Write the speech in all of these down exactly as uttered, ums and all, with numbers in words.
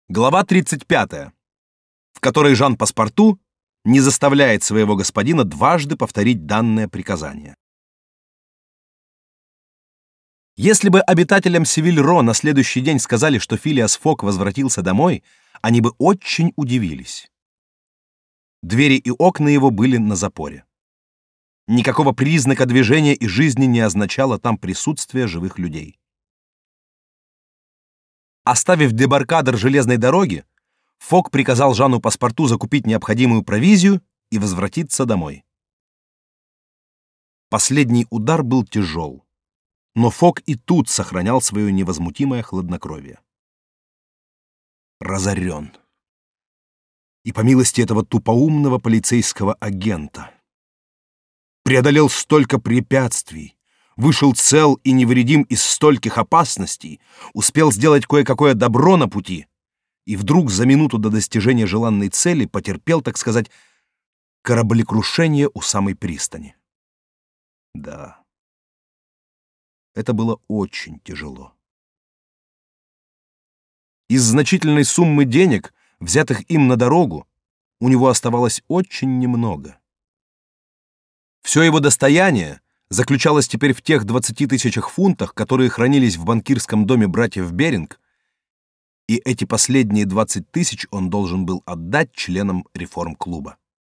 Глава тридцать пятая, в которой Жан Паспарту не заставляет своего господина дважды повторить данное приказание. Если бы обитателям Севиль-Ро на следующий день сказали, что Филиас Фок возвратился домой, они бы очень удивились. Двери и окна его были на запоре. Никакого признака движения и жизни не означало там присутствие живых людей. Оставив дебаркадер железной дороги, Фок приказал Жану Паспарту закупить необходимую провизию и возвратиться домой. Последний удар был тяжел, но Фок и тут сохранял свое невозмутимое хладнокровие. Разорен. И по милости этого тупоумного полицейского агента. Преодолел столько препятствий, вышел цел и невредим из стольких опасностей, успел сделать кое-какое добро на пути и вдруг за минуту до достижения желанной цели потерпел, так сказать, кораблекрушение у самой пристани. Да, это было очень тяжело. Из значительной суммы денег, взятых им на дорогу, у него оставалось очень немного. Все его достояние заключалось теперь в тех двадцати тысячах фунтах, которые хранились в банкирском доме братьев Беринг, и эти последние двадцать тысяч он должен был отдать членам реформ-клуба.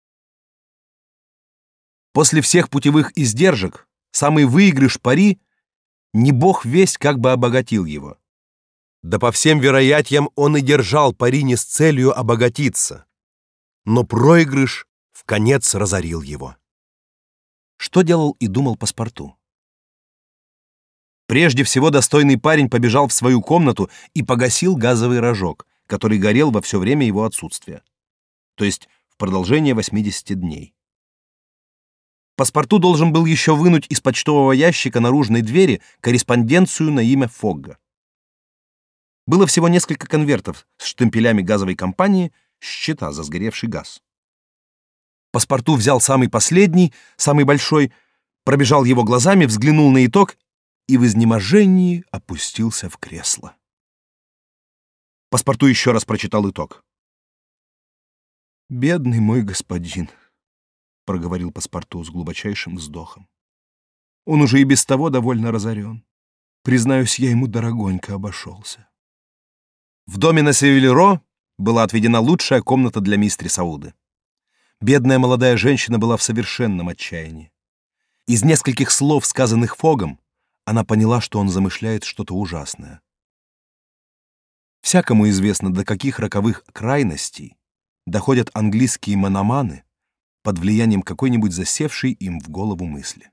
После всех путевых издержек самый выигрыш пари не бог весть как бы обогатил его. Да по всем вероятиям он и держал пари не с целью обогатиться, но проигрыш вконец разорил его. Что делал и думал Паспарту? Прежде всего достойный парень побежал в свою комнату и погасил газовый рожок, который горел во все время его отсутствия, то есть в продолжение восьмидесяти дней. Паспарту должен был еще вынуть из почтового ящика наружной двери корреспонденцию на имя Фогга. Было всего несколько конвертов с штемпелями газовой компании, счета за сгоревший газ. Паспарту взял самый последний, самый большой, пробежал его глазами, взглянул на итог и в изнеможении опустился в кресло. Паспарту еще раз прочитал итог. «Бедный мой господин», — проговорил Паспарту с глубочайшим вздохом. «Он уже и без того довольно разорен. Признаюсь, я ему дорогонько обошелся». В доме на Севиль-Ро была отведена лучшая комната для мистерис Ауды. Бедная молодая женщина была в совершенном отчаянии. Из нескольких слов, сказанных Фогом, она поняла, что он замышляет что-то ужасное. Всякому известно, до каких роковых крайностей доходят английские мономаны под влиянием какой-нибудь засевшей им в голову мысли.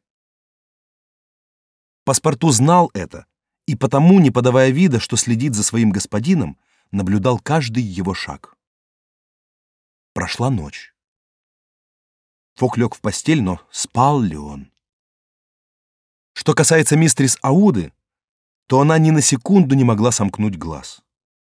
Паспарту знал это, и потому, не подавая вида, что следит за своим господином, наблюдал каждый его шаг. Прошла ночь. Фок лег в постель, но спал ли он? Что касается мистерис Ауды, то она ни на секунду не могла сомкнуть глаз.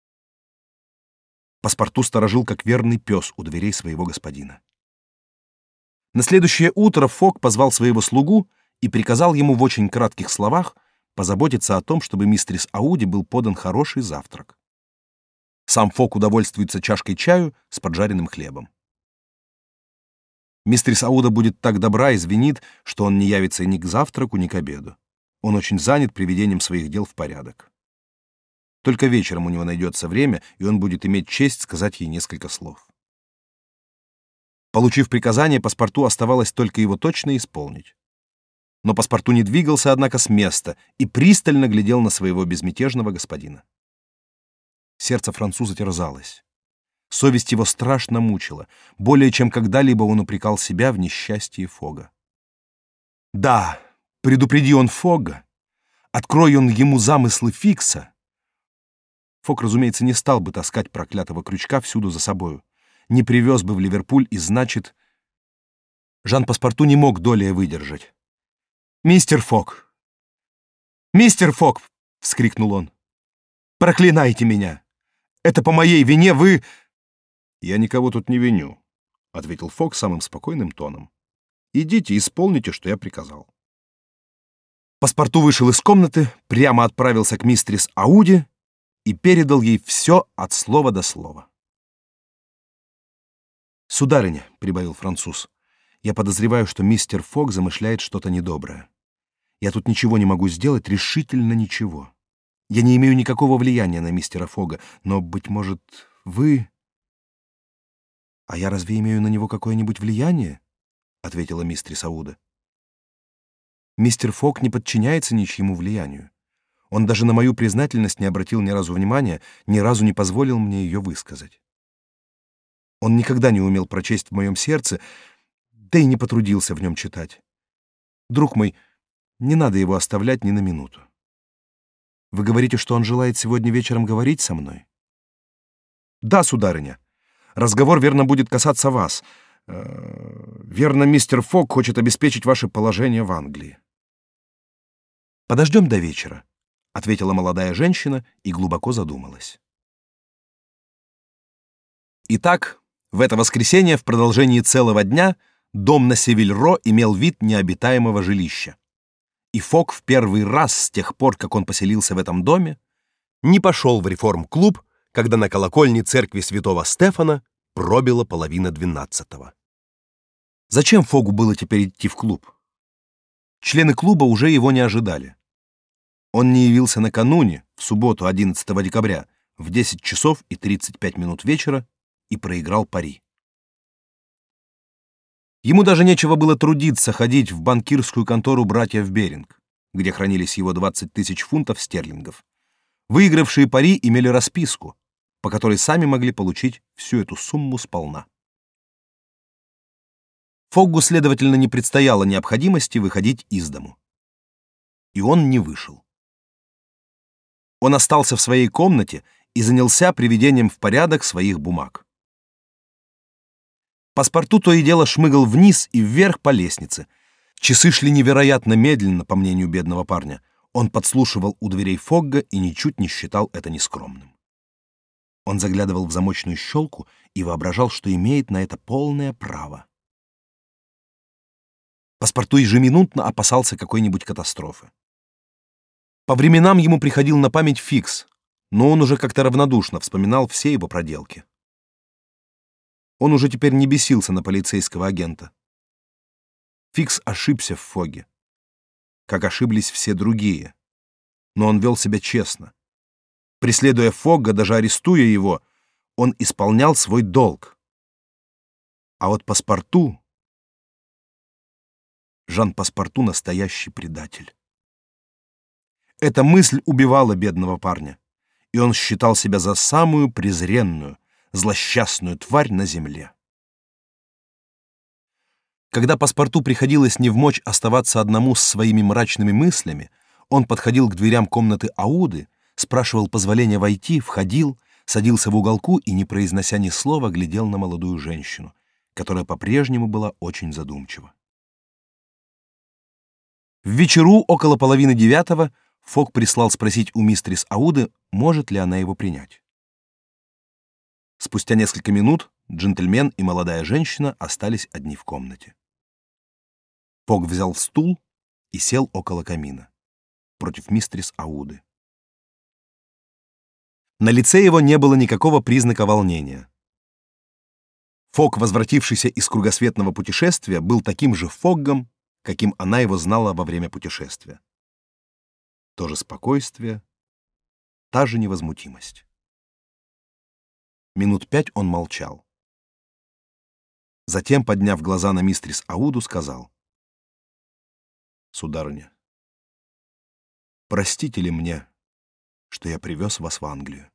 Паспарту сторожил, как верный пес у дверей своего господина. На следующее утро Фок позвал своего слугу и приказал ему в очень кратких словах позаботиться о том, чтобы мистерис Ауде был подан хороший завтрак. Сам Фок удовольствуется чашкой чаю с поджаренным хлебом. Мистерис Ауда будет так добра и извинит, что он не явится ни к завтраку, ни к обеду. Он очень занят приведением своих дел в порядок. Только вечером у него найдется время, и он будет иметь честь сказать ей несколько слов. Получив приказание, Паспарту оставалось только его точно исполнить. Но Паспарту не двигался, однако, с места и пристально глядел на своего безмятежного господина. Сердце француза терзалось. Совесть его страшно мучила. Более чем когда-либо он упрекал себя в несчастье Фога. Да, предупреди он Фога, открой он ему замыслы Фикса. Фог, разумеется, не стал бы таскать проклятого крючка всюду за собою, не привез бы в Ливерпуль и, значит... Жан Паспарту не мог долее выдержать. «Мистер Фог! Мистер Фог!» — вскрикнул он. «Проклинайте меня! Это по моей вине вы...» «Я никого тут не виню», — ответил Фок самым спокойным тоном. «Идите, исполните, что я приказал». Паспарту вышел из комнаты, прямо отправился к мистерис Ауде и передал ей все от слова до слова. «Сударыня», — прибавил француз, — «я подозреваю, что мистер Фог замышляет что-то недоброе. Я тут ничего не могу сделать, решительно ничего. Я не имею никакого влияния на мистера Фога, но, быть может, вы...» «А я разве имею на него какое-нибудь влияние?» — ответила мистерис Ауда. «Мистер Фог не подчиняется ничьему влиянию. Он даже на мою признательность не обратил ни разу внимания, ни разу не позволил мне ее высказать. Он никогда не умел прочесть в моем сердце, да и не потрудился в нем читать. Друг мой, не надо его оставлять ни на минуту. Вы говорите, что он желает сегодня вечером говорить со мной?» «Да, сударыня. Разговор, верно, будет касаться вас. Э, верно, мистер Фог хочет обеспечить ваше положение в Англии». «Подождем до вечера», — ответила молодая женщина и глубоко задумалась. Итак, в это воскресенье в продолжении целого дня дом на Севиль-Ро имел вид необитаемого жилища. И Фог в первый раз с тех пор, как он поселился в этом доме, не пошел в реформ-клуб, когда на колокольне церкви святого Стефана пробило половина двенадцатого. Зачем Фогу было теперь идти в клуб? Члены клуба уже его не ожидали. Он не явился накануне, в субботу, одиннадцатого декабря, в десять часов и тридцать пять минут вечера и проиграл пари. Ему даже нечего было трудиться ходить в банкирскую контору братьев Беринг, где хранились его двадцать тысяч фунтов стерлингов. Выигравшие пари имели расписку, по которой сами могли получить всю эту сумму сполна. Фоггу, следовательно, не предстояло необходимости выходить из дому. И он не вышел. Он остался в своей комнате и занялся приведением в порядок своих бумаг. Паспорту то и дело шмыгал вниз и вверх по лестнице. Часы шли невероятно медленно, по мнению бедного парня. Он подслушивал у дверей Фогга и ничуть не считал это нескромным. Он заглядывал в замочную щелку и воображал, что имеет на это полное право. Паспорту ежеминутно опасался какой-нибудь катастрофы. По временам ему приходил на память Фикс, но он уже как-то равнодушно вспоминал все его проделки. Он уже теперь не бесился на полицейского агента. Фикс ошибся в Фоге, как ошиблись все другие, но он вел себя честно. Преследуя Фогга, даже арестуя его, он исполнял свой долг. А вот Паспорту... Жан Паспорту — настоящий предатель. Эта мысль убивала бедного парня, и он считал себя за самую презренную, злосчастную тварь на земле. Когда Паспорту приходилось невмочь оставаться одному с своими мрачными мыслями, он подходил к дверям комнаты Ауды, спрашивал позволения войти, входил, садился в уголку и, не произнося ни слова, глядел на молодую женщину, которая по-прежнему была очень задумчива. В вечеру, около половины девятого, Фог прислал спросить у мистерис Ауды, может ли она его принять. Спустя несколько минут джентльмен и молодая женщина остались одни в комнате. Фог взял стул и сел около камина, против мистерис Ауды. На лице его не было никакого признака волнения. Фог, возвратившийся из кругосветного путешествия, был таким же Фоггом, каким она его знала во время путешествия. То же спокойствие, та же невозмутимость. Минут пять он молчал. Затем, подняв глаза на мистерис Ауду, сказал: «Сударыня, простите ли мне, что я привез вас в Англию?»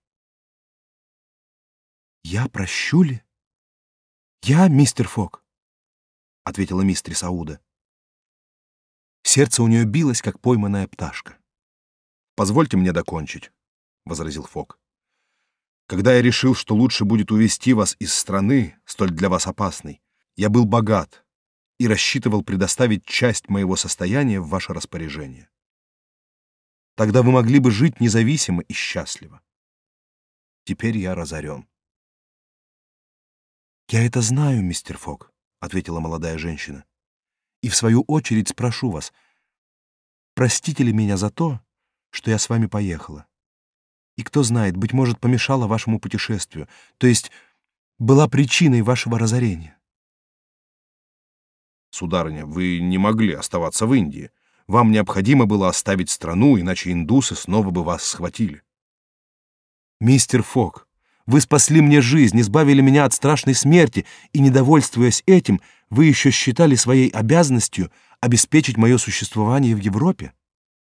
«Я прощу ли? Я, мистер Фог?» — ответила мистерис Ауда. Сердце у нее билось, как пойманная пташка. «Позвольте мне докончить», — возразил Фог. «Когда я решил, что лучше будет увезти вас из страны, столь для вас опасной, я был богат и рассчитывал предоставить часть моего состояния в ваше распоряжение. Тогда вы могли бы жить независимо и счастливо. Теперь я разорен». «Я это знаю, мистер Фог», — ответила молодая женщина. «И в свою очередь спрошу вас, простите ли меня за то, что я с вами поехала? И кто знает, быть может, помешала вашему путешествию, то есть была причиной вашего разорения. Сударыня, вы не могли оставаться в Индии. Вам необходимо было оставить страну, иначе индусы снова бы вас схватили. Мистер Фок, вы спасли мне жизнь, избавили меня от страшной смерти, и, недовольствуясь этим, вы еще считали своей обязанностью обеспечить мое существование в Европе?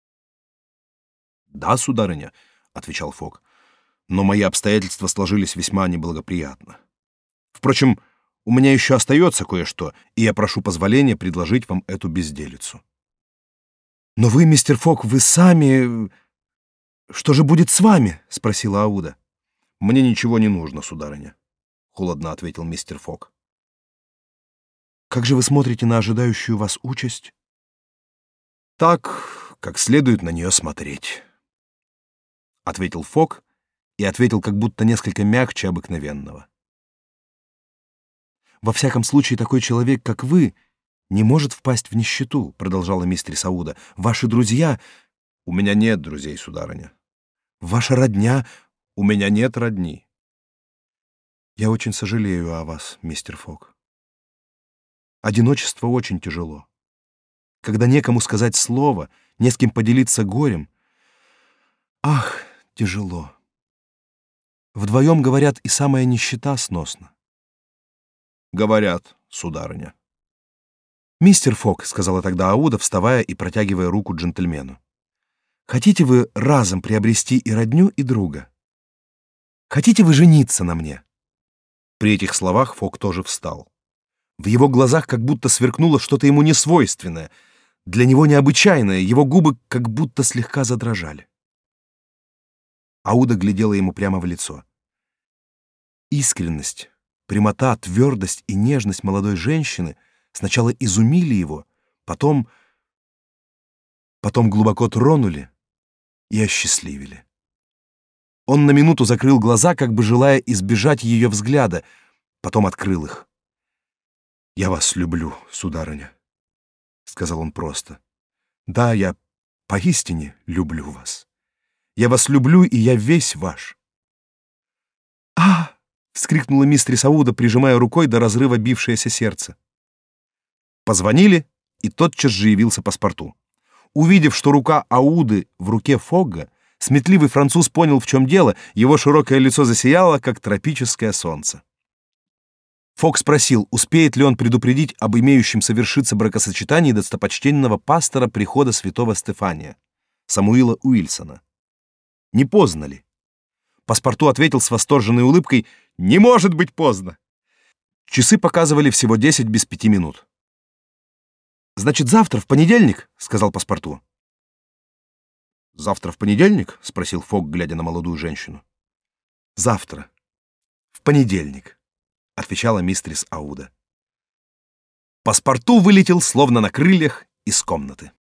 Да, сударыня, — отвечал Фок, — но мои обстоятельства сложились весьма неблагоприятно. Впрочем, у меня еще остается кое-что, и я прошу позволения предложить вам эту безделицу. Но вы, мистер Фок, вы сами... Что же будет с вами? — спросила Ауда. Мне ничего не нужно, сударыня, — холодно ответил мистер Фок. Как же вы смотрите на ожидающую вас участь? Так, как следует на нее смотреть, — ответил Фок и ответил как будто несколько мягче обыкновенного. Во всяком случае, такой человек, как вы, не может впасть в нищету, — продолжала мистерис Ауда. Ваши друзья... У меня нет друзей, сударыня. Ваша родня... У меня нет родни. Я очень сожалею о вас, мистер Фок. Одиночество очень тяжело. Когда некому сказать слово, не с кем поделиться горем. Ах, тяжело. Вдвоем, говорят, и самая нищета сносна. Говорят, сударыня. Мистер Фок, — сказала тогда Ауда, вставая и протягивая руку джентльмену, — хотите вы разом приобрести и родню, и друга? Хотите вы жениться на мне? При этих словах Фок тоже встал. В его глазах как будто сверкнуло что-то ему несвойственное, для него необычайное, его губы как будто слегка задрожали. Ауда глядела ему прямо в лицо. Искренность, прямота, твердость и нежность молодой женщины сначала изумили его, потом... потом глубоко тронули и осчастливили. Он на минуту закрыл глаза, как бы желая избежать ее взгляда, потом открыл их. «Я вас люблю, сударыня», — сказал он просто. «Да, я поистине люблю вас. Я вас люблю, и я весь ваш». «А!» — вскрикнула мистерис Ауда, прижимая рукой до разрыва бившееся сердце. Позвонили, и тотчас же явился паспорту. Увидев, что рука Ауды в руке Фогга, сметливый француз понял, в чем дело, его широкое лицо засияло, как тропическое солнце. Фок спросил, успеет ли он предупредить об имеющем совершиться бракосочетании достопочтенного пастора прихода святого Стефания, Самуила Уильсона. Не поздно ли? Паспорту ответил с восторженной улыбкой: «Не может быть поздно!» Часы показывали всего десять без пяти минут. «Значит, завтра, в понедельник?» — сказал паспорту. «Завтра в понедельник?» — спросил Фок, глядя на молодую женщину. «Завтра, в понедельник», — отвечала мистерис Ауда. Паспорту вылетел, словно на крыльях, из комнаты.